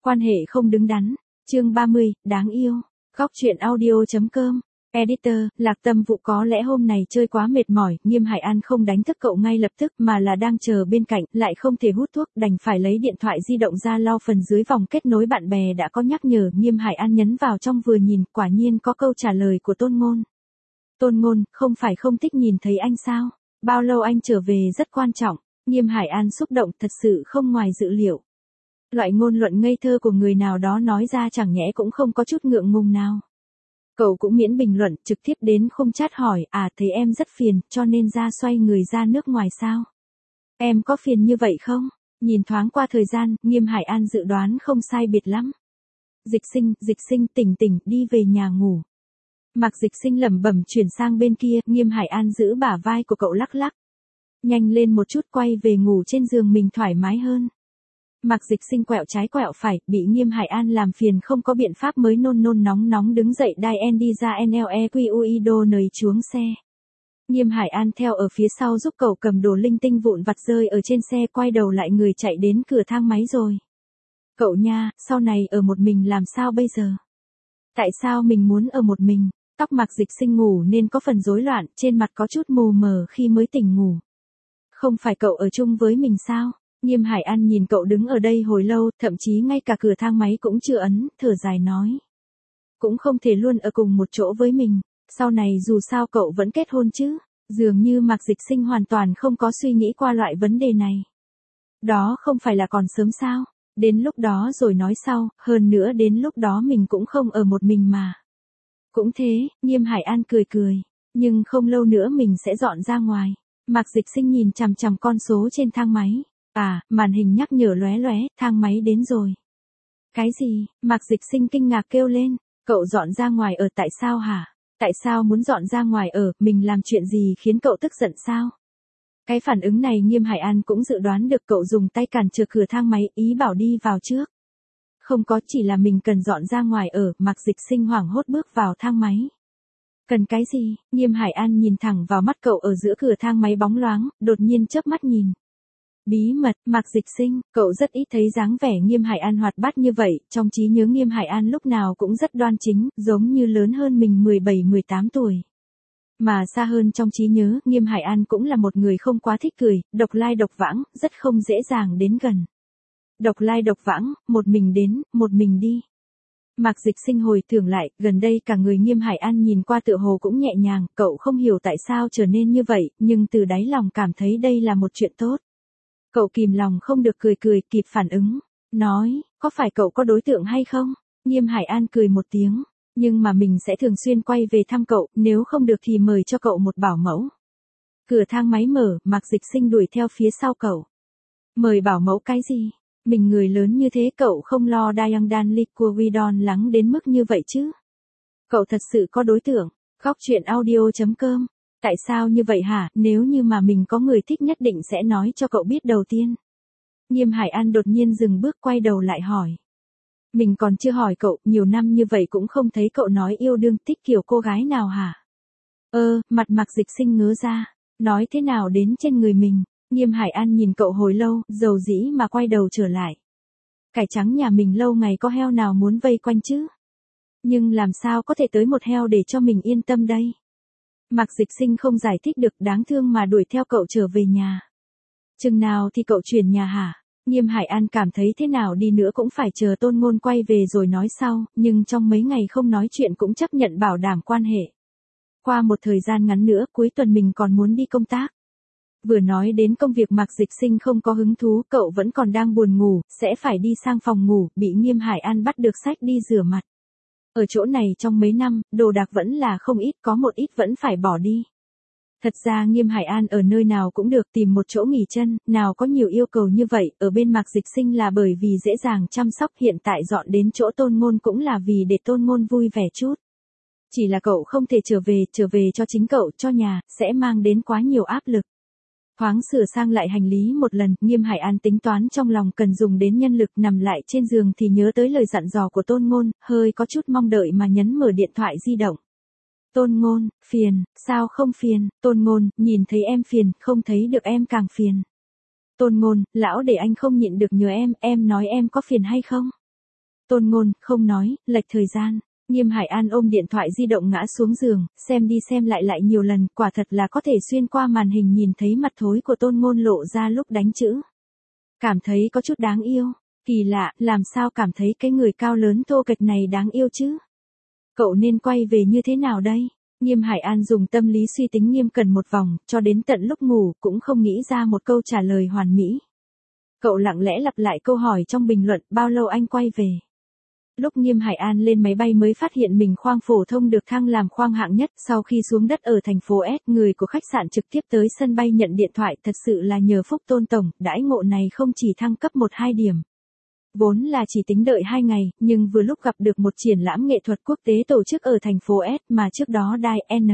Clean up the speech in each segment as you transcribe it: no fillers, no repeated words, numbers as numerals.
Quan hệ không đứng đắn. Chương 30, đáng yêu. Góc truyện audio.com. Editor, Lạc Tâm Vũ có lẽ hôm này chơi quá mệt mỏi, Nghiêm Hải An không đánh thức cậu ngay lập tức mà là đang chờ bên cạnh, lại không thể hút thuốc, đành phải lấy điện thoại di động ra lau phần dưới vòng kết nối bạn bè đã có nhắc nhở. Nghiêm Hải An nhấn vào trong vừa nhìn, quả nhiên có câu trả lời của Tôn Ngôn. Tôn Ngôn, không phải không thích nhìn thấy anh sao? Bao lâu anh trở về rất quan trọng. Nghiêm Hải An xúc động thật sự không ngoài dự liệu. Loại ngôn luận ngây thơ của người nào đó nói ra chẳng nhẽ cũng không có chút ngượng ngùng nào. Cậu cũng miễn bình luận, trực tiếp đến khung chat hỏi, thấy em rất phiền, cho nên ra xoay người ra nước ngoài sao? Em có phiền như vậy không? Nhìn thoáng qua thời gian, Nghiêm Hải An dự đoán không sai biệt lắm. Dịch sinh, tỉnh, đi về nhà ngủ. Mạc Dịch Sinh lẩm bẩm chuyển sang bên kia, Nghiêm Hải An giữ bả vai của cậu lắc lắc. Nhanh lên một chút, quay về ngủ trên giường mình thoải mái hơn. Mạc Dịch Sinh quẹo trái quẹo phải, bị Nghiêm Hải An làm phiền không có biện pháp mới nôn nóng đứng dậy đai en đi ra NLEQUIDO nời chuống xe. Nghiêm Hải An theo ở phía sau giúp cậu cầm đồ linh tinh vụn vặt rơi ở trên xe, quay đầu lại người chạy đến cửa thang máy rồi. Cậu nha, sau này ở một mình làm sao bây giờ? Tại sao mình muốn ở một mình? Tóc Mạc Dịch Sinh ngủ nên có phần rối loạn, trên mặt có chút mù mờ khi mới tỉnh ngủ. Không phải cậu ở chung với mình sao? Nghiêm Hải An nhìn cậu đứng ở đây hồi lâu, thậm chí ngay cả cửa thang máy cũng chưa ấn, thở dài nói. Cũng không thể luôn ở cùng một chỗ với mình, sau này dù sao cậu vẫn kết hôn chứ. Dường như Mạc Dịch Sinh hoàn toàn không có suy nghĩ qua loại vấn đề này. Đó không phải là còn sớm sao? Đến lúc đó rồi nói sau, hơn nữa đến lúc đó mình cũng không ở một mình mà. Cũng thế, Nghiêm Hải An cười, nhưng không lâu nữa mình sẽ dọn ra ngoài. Mạc Dịch Sinh nhìn chằm chằm con số trên thang máy. Màn hình nhắc nhở lóe, thang máy đến rồi. Cái gì? Mạc Dịch Sinh kinh ngạc kêu lên, cậu dọn ra ngoài ở tại sao hả? Tại sao muốn dọn ra ngoài ở, mình làm chuyện gì khiến cậu tức giận sao? Cái phản ứng này Nghiêm Hải An cũng dự đoán được, cậu dùng tay cản trở cửa thang máy, ý bảo đi vào trước. Không có, chỉ là mình cần dọn ra ngoài ở. Mạc Dịch Sinh hoảng hốt bước vào thang máy. Cần cái gì? Nghiêm Hải An nhìn thẳng vào mắt cậu ở giữa cửa thang máy bóng loáng, đột nhiên chớp mắt nhìn. Bí mật. Mạc Dịch Sinh, cậu rất ít thấy dáng vẻ Nghiêm Hải An hoạt bát như vậy, trong trí nhớ Nghiêm Hải An lúc nào cũng rất đoan chính, giống như lớn hơn mình 17-18 tuổi. Mà xa hơn trong trí nhớ, Nghiêm Hải An cũng là một người không quá thích cười, độc lai độc vãng, rất không dễ dàng đến gần. Độc lai độc vãng, một mình đến, một mình đi. Mạc Dịch Sinh hồi tưởng lại, gần đây cả người Nghiêm Hải An nhìn qua tựa hồ cũng nhẹ nhàng, cậu không hiểu tại sao trở nên như vậy, nhưng từ đáy lòng cảm thấy đây là một chuyện tốt. Cậu kìm lòng không được cười, kịp phản ứng, nói, có phải cậu có đối tượng hay không? Nghiêm Hải An cười một tiếng, nhưng mà mình sẽ thường xuyên quay về thăm cậu, nếu không được thì mời cho cậu một bảo mẫu. Cửa thang máy mở, Mạc Dịch Sinh đuổi theo phía sau cậu. Mời bảo mẫu cái gì? Mình người lớn như thế cậu không lo Dayang Dan Liquidon lắng đến mức như vậy chứ? Cậu thật sự có đối tượng? Góc truyện audio.com. Tại sao như vậy hả? Nếu như mà mình có người thích nhất định sẽ nói cho cậu biết đầu tiên. Nghiêm Hải An đột nhiên dừng bước, quay đầu lại hỏi. Mình còn chưa hỏi cậu, nhiều năm như vậy cũng không thấy cậu nói yêu đương, thích kiểu cô gái nào hả? Mặt Mạc Dịch Sinh ngớ ra. Nói thế nào đến trên người mình? Nghiêm Hải An nhìn cậu hồi lâu, dầu dĩ mà quay đầu trở lại. Cải trắng nhà mình lâu ngày có heo nào muốn vây quanh chứ? Nhưng làm sao có thể tới một heo để cho mình yên tâm đây? Mạc Dịch Sinh không giải thích được, đáng thương mà đuổi theo cậu trở về nhà. Chừng nào thì cậu chuyển nhà hả? Nghiêm Hải An cảm thấy thế nào đi nữa cũng phải chờ Tôn Ngôn quay về rồi nói sau, nhưng trong mấy ngày không nói chuyện cũng chấp nhận bảo đảm quan hệ. Qua một thời gian ngắn nữa, cuối tuần mình còn muốn đi công tác. Vừa nói đến công việc Mạc Dịch Sinh không có hứng thú, cậu vẫn còn đang buồn ngủ, sẽ phải đi sang phòng ngủ, bị Nghiêm Hải An bắt được xách đi rửa mặt. Ở chỗ này trong mấy năm, đồ đạc vẫn là không ít, có một ít vẫn phải bỏ đi. Thật ra Nghiêm Hải An ở nơi nào cũng được, tìm một chỗ nghỉ chân, nào có nhiều yêu cầu như vậy, ở bên Mạc Dịch Sinh là bởi vì dễ dàng chăm sóc, hiện tại dọn đến chỗ Tôn Ngôn cũng là vì để Tôn Ngôn vui vẻ chút. Chỉ là cậu không thể trở về cho chính cậu, cho nhà, sẽ mang đến quá nhiều áp lực. Thoáng sửa sang lại hành lý một lần, Nghiêm Hải An tính toán trong lòng cần dùng đến nhân lực, nằm lại trên giường thì nhớ tới lời dặn dò của Tôn Ngôn, hơi có chút mong đợi mà nhấn mở điện thoại di động. Tôn Ngôn, phiền, sao không phiền? Tôn Ngôn, nhìn thấy em phiền, không thấy được em càng phiền. Tôn Ngôn, lão để anh không nhịn được nhớ em nói em có phiền hay không? Tôn Ngôn, không nói, lệch thời gian. Nghiêm Hải An ôm điện thoại di động ngã xuống giường, xem đi xem lại nhiều lần, quả thật là có thể xuyên qua màn hình nhìn thấy mặt thối của Tôn Ngôn lộ ra lúc đánh chữ. Cảm thấy có chút đáng yêu. Kỳ lạ, làm sao cảm thấy cái người cao lớn thô kệch này đáng yêu chứ? Cậu nên quay về như thế nào đây? Nghiêm Hải An dùng tâm lý suy tính nghiêm cẩn một vòng, cho đến tận lúc ngủ, cũng không nghĩ ra một câu trả lời hoàn mỹ. Cậu lặng lẽ lặp lại câu hỏi trong bình luận, bao lâu anh quay về? Lúc Nghiêm Hải An lên máy bay mới phát hiện mình khoang phổ thông được thăng làm khoang hạng nhất, sau khi xuống đất ở thành phố S, người của khách sạn trực tiếp tới sân bay nhận điện thoại, thật sự là nhờ phúc Tôn tổng, đãi ngộ này không chỉ thăng cấp 1-2 điểm. Vốn là chỉ tính đợi 2 ngày, nhưng vừa lúc gặp được một triển lãm nghệ thuật quốc tế tổ chức ở thành phố S mà trước đó Đài N.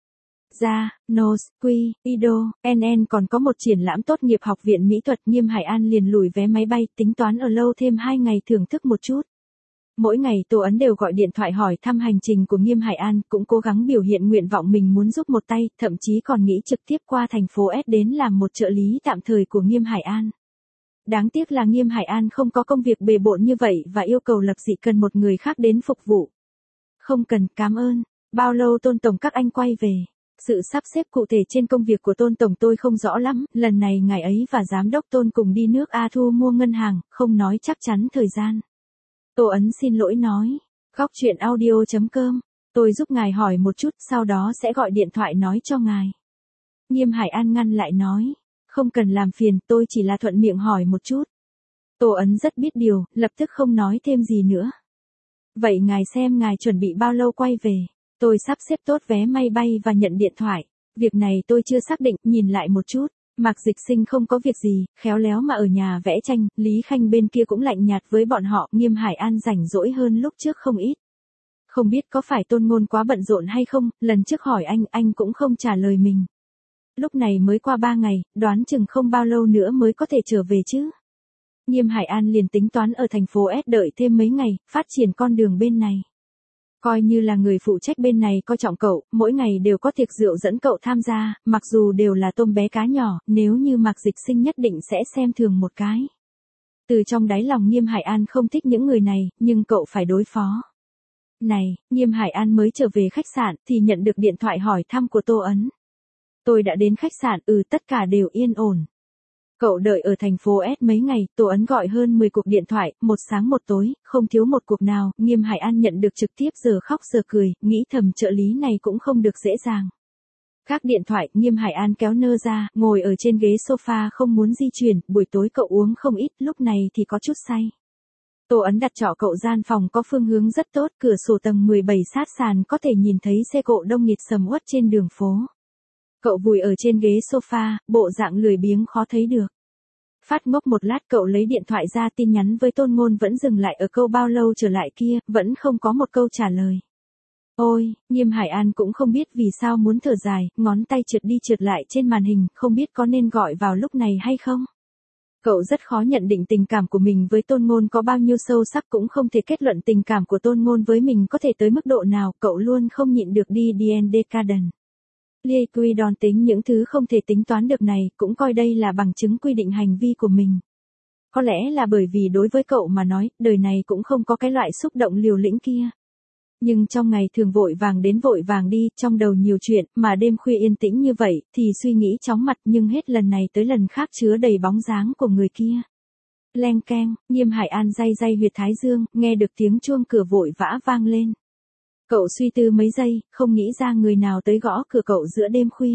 Ra, Nos, Quy, Ido, NN còn có một triển lãm tốt nghiệp học viện mỹ thuật. Nghiêm Hải An liền lùi vé máy bay, tính toán ở lâu thêm 2 ngày thưởng thức một chút. Mỗi ngày Tô Ấn đều gọi điện thoại hỏi thăm hành trình của Nghiêm Hải An, cũng cố gắng biểu hiện nguyện vọng mình muốn giúp một tay, thậm chí còn nghĩ trực tiếp qua thành phố S đến làm một trợ lý tạm thời của Nghiêm Hải An. Đáng tiếc là Nghiêm Hải An không có công việc bề bộn như vậy và yêu cầu lập dị cần một người khác đến phục vụ. Không cần, cảm ơn. Bao lâu Tôn tổng các anh quay về? Sự sắp xếp cụ thể trên công việc của Tôn tổng tôi không rõ lắm, lần này ngài ấy và giám đốc Tôn cùng đi nước A thu mua ngân hàng, không nói chắc chắn thời gian. Tô Ấn xin lỗi nói. Góc chuyện audio.com. Tôi giúp ngài hỏi một chút, sau đó sẽ gọi điện thoại nói cho ngài. Nghiêm Hải An ngăn lại nói. Không cần làm phiền, tôi chỉ là thuận miệng hỏi một chút. Tô Ấn rất biết điều, lập tức không nói thêm gì nữa. Vậy ngài xem ngài chuẩn bị bao lâu quay về. Tôi sắp xếp tốt vé máy bay và nhận điện thoại. Việc này tôi chưa xác định, nhìn lại một chút. Mạc Dịch Sinh không có việc gì, khéo léo mà ở nhà vẽ tranh, Lý Khanh bên kia cũng lạnh nhạt với bọn họ, Nghiêm Hải An rảnh rỗi hơn lúc trước không ít. Không biết có phải Tôn Ngôn quá bận rộn hay không, lần trước hỏi anh cũng không trả lời mình. Lúc này mới qua 3 ngày, đoán chừng không bao lâu nữa mới có thể trở về chứ. Nghiêm Hải An liền tính toán ở thành phố S đợi thêm mấy ngày, phát triển con đường bên này. Coi như là người phụ trách bên này coi trọng cậu, mỗi ngày đều có tiệc rượu dẫn cậu tham gia, mặc dù đều là tôm bé cá nhỏ, nếu như Mạc Dịch Sinh nhất định sẽ xem thường một cái. Từ trong đáy lòng Nghiêm Hải An không thích những người này, nhưng cậu phải đối phó. Này, Nghiêm Hải An mới trở về khách sạn thì nhận được điện thoại hỏi thăm của Tô Ấn. Tôi đã đến khách sạn, tất cả đều yên ổn. Cậu đợi ở thành phố S mấy ngày, Tô Ấn gọi hơn 10 cuộc điện thoại, một sáng một tối, không thiếu một cuộc nào, Nghiêm Hải An nhận được trực tiếp giờ khóc giờ cười, nghĩ thầm trợ lý này cũng không được dễ dàng. Gác điện thoại, Nghiêm Hải An kéo nơ ra, ngồi ở trên ghế sofa không muốn di chuyển, buổi tối cậu uống không ít, lúc này thì có chút say. Tô Ấn đặt trọ cậu gian phòng có phương hướng rất tốt, cửa sổ tầng 17 sát sàn có thể nhìn thấy xe cộ đông nghịt sầm uất trên đường phố. Cậu vùi ở trên ghế sofa, bộ dạng lười biếng khó thấy được. Phát ngốc một lát cậu lấy điện thoại ra, tin nhắn với Tôn Ngôn vẫn dừng lại ở câu bao lâu trở lại kia, vẫn không có một câu trả lời. Ôi, Nghiêm Hải An cũng không biết vì sao muốn thở dài, ngón tay trượt đi trượt lại trên màn hình, không biết có nên gọi vào lúc này hay không. Cậu rất khó nhận định tình cảm của mình với Tôn Ngôn có bao nhiêu sâu sắc, cũng không thể kết luận tình cảm của Tôn Ngôn với mình có thể tới mức độ nào, cậu luôn không nhịn được đi D&D Garden. Liquy đòn tính những thứ không thể tính toán được này, cũng coi đây là bằng chứng quy định hành vi của mình. Có lẽ là bởi vì đối với cậu mà nói, đời này cũng không có cái loại xúc động liều lĩnh kia. Nhưng trong ngày thường vội vàng đến vội vàng đi, trong đầu nhiều chuyện, mà đêm khuya yên tĩnh như vậy, thì suy nghĩ chóng mặt, nhưng hết lần này tới lần khác chứa đầy bóng dáng của người kia. Leng keng, Nghiêm Hải An day day huyệt thái dương, nghe được tiếng chuông cửa vội vã vang lên. Cậu suy tư mấy giây, không nghĩ ra người nào tới gõ cửa cậu giữa đêm khuya.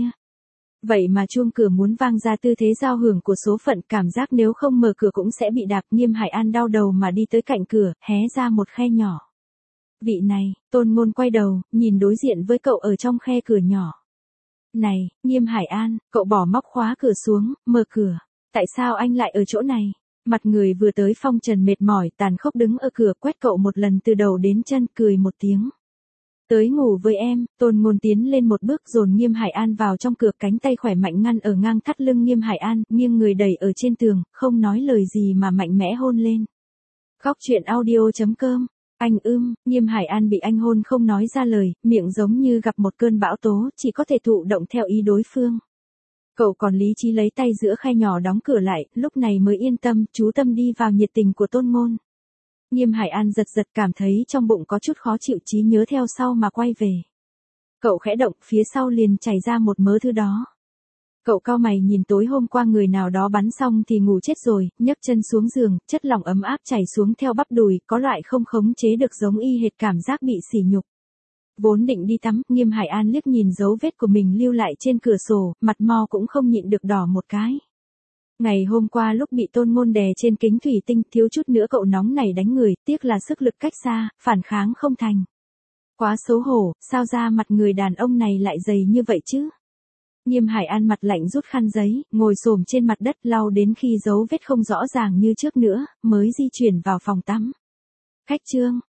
Vậy mà chuông cửa muốn vang ra tư thế giao hưởng của số phận, cảm giác nếu không mở cửa cũng sẽ bị đạp. Nghiêm Hải An đau đầu mà đi tới cạnh cửa, hé ra một khe nhỏ. Vị này, Tôn Ngôn quay đầu, nhìn đối diện với cậu ở trong khe cửa nhỏ. Này, Nghiêm Hải An, cậu bỏ móc khóa cửa xuống, mở cửa. Tại sao anh lại ở chỗ này? Mặt người vừa tới phong trần mệt mỏi, tàn khốc đứng ở cửa quét cậu một lần từ đầu đến chân, cười một tiếng. Tới ngủ với em. Tôn Ngôn tiến lên một bước dồn Nghiêm Hải An vào trong cửa, cánh tay khỏe mạnh ngăn ở ngang thắt lưng Nghiêm Hải An, nghiêng người đẩy ở trên tường, không nói lời gì mà mạnh mẽ hôn lên. Góc chuyện audio.com. Anh Nghiêm Hải An bị anh hôn không nói ra lời, miệng giống như gặp một cơn bão tố, chỉ có thể thụ động theo ý đối phương. Cậu còn lý trí lấy tay giữa khe nhỏ đóng cửa lại, lúc này mới yên tâm, chú tâm đi vào nhiệt tình của Tôn Ngôn. Nghiêm Hải An giật giật cảm thấy trong bụng có chút khó chịu, trí nhớ theo sau mà quay về. Cậu khẽ động, phía sau liền chảy ra một mớ thứ đó. Cậu cau mày nhìn tối hôm qua người nào đó bắn xong thì ngủ chết rồi, nhấc chân xuống giường, chất lỏng ấm áp chảy xuống theo bắp đùi, có loại không khống chế được giống y hệt cảm giác bị sỉ nhục. Vốn định đi tắm, Nghiêm Hải An liếc nhìn dấu vết của mình lưu lại trên cửa sổ, mặt mo cũng không nhịn được đỏ một cái. Ngày hôm qua lúc bị Tôn Ngôn đè trên kính thủy tinh, thiếu chút nữa cậu nóng nảy đánh người, tiếc là sức lực cách xa, phản kháng không thành. Quá xấu hổ, sao da mặt người đàn ông này lại dày như vậy chứ? Nghiêm Hải An mặt lạnh rút khăn giấy, ngồi xổm trên mặt đất lau đến khi dấu vết không rõ ràng như trước nữa, mới di chuyển vào phòng tắm. Khách Trương,